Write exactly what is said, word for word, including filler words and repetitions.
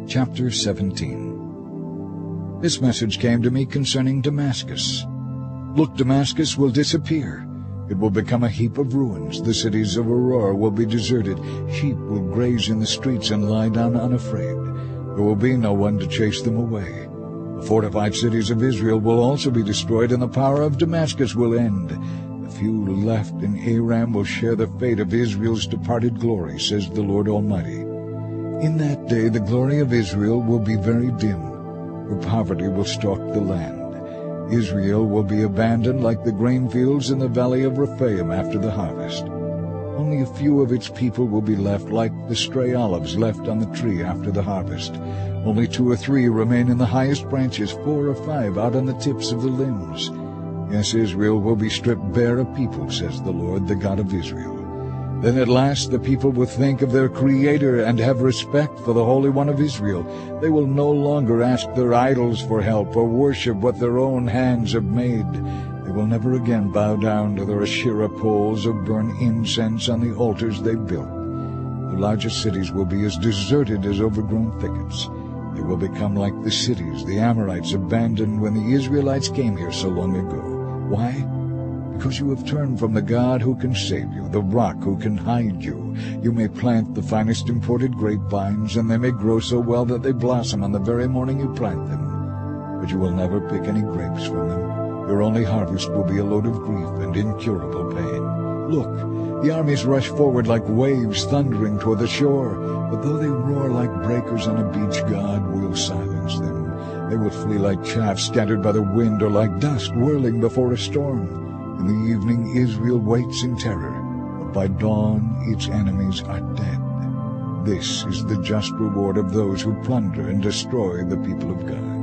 Chapter seventeen. This message came to me concerning Damascus. Look, Damascus will disappear. It will become a heap of ruins. The cities of Aurora will be deserted. Sheep will graze in the streets and lie down unafraid. There will be no one to chase them away. The fortified cities of Israel will also be destroyed, and the power of Damascus will end. The few left in Aram will share the fate of Israel's departed glory, says the Lord Almighty. In that day the glory of Israel will be very dim, for poverty will stalk the land. Israel will be abandoned like the grain fields in the valley of Rephaim after the harvest. Only a few of its people will be left like the stray olives left on the tree after the harvest. Only two or three remain in the highest branches, four or five out on the tips of the limbs. Yes, Israel will be stripped bare of people, says the Lord, the God of Israel. Then at last the people will think of their Creator and have respect for the Holy One of Israel. They will no longer ask their idols for help or worship what their own hands have made. They will never again bow down to their Asherah poles or burn incense on the altars they built. The largest cities will be as deserted as overgrown thickets. They will become like the cities the Amorites abandoned when the Israelites came here so long ago. Why? Because you have turned from the God who can save you, the rock who can hide you. You may plant the finest imported grapevines, and they may grow so well that they blossom on the very morning you plant them. But you will never pick any grapes from them. Your only harvest will be a load of grief and incurable pain. Look, the armies rush forward like waves thundering toward the shore. But though they roar like breakers on a beach, God will silence them. They will flee like chaff scattered by the wind, or like dust whirling before a storm. In the evening Israel waits in terror, but by dawn its enemies are dead. This is the just reward of those who plunder and destroy the people of God.